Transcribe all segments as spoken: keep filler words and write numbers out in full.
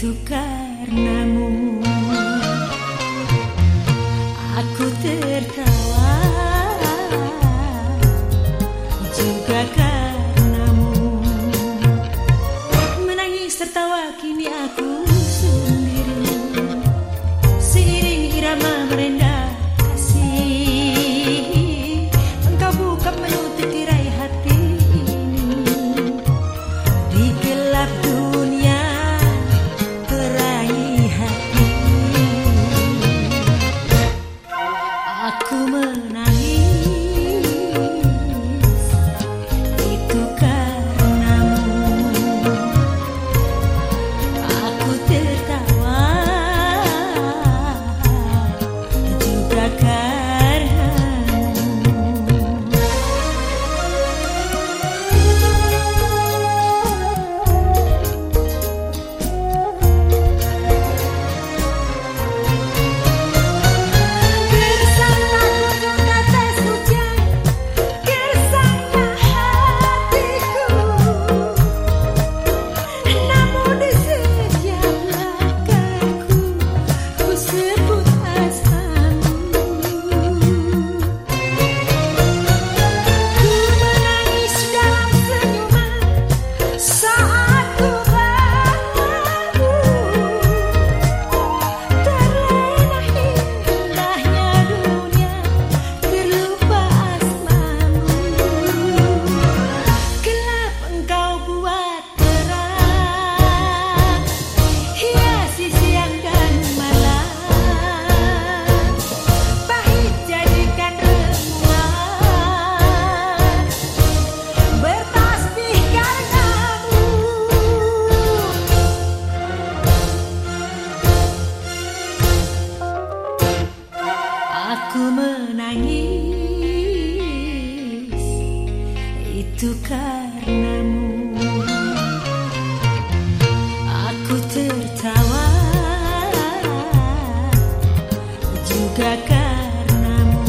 Itu karenamu aku tertawa, juga karenamu menangis tertawa. Kini aku sendiri, seiring irama merendah kasih. Engkau buka menutup tirai hati ini, di gelap dunia terangi hati. Aku menangis, itu karenamu. Aku tertawa, juga aku menangis, itu karenamu. Aku tertawa, juga karenamu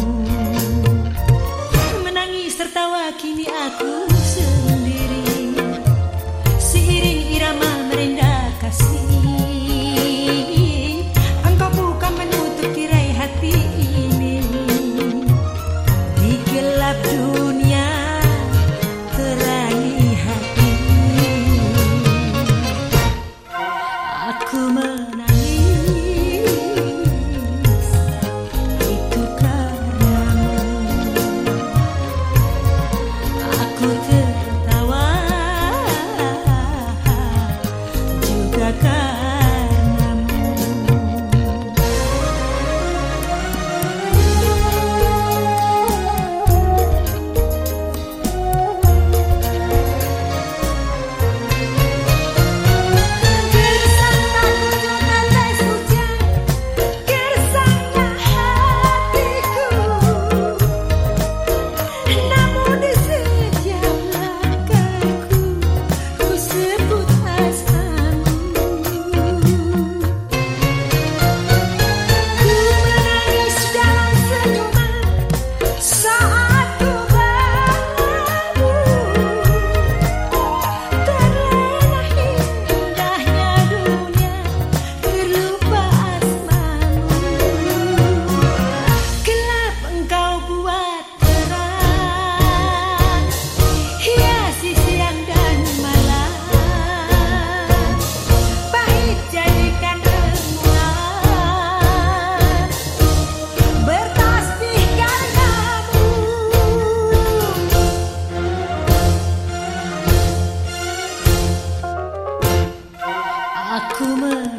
menangis tertawa. Kini aku sendiri, seiring irama merendah kasih. Engkau bukan menutup tirai hati ini, di gelap dunia terangi hati. Aku menangis, itu karenamu. Aku tertawa, juga karenamu. Aku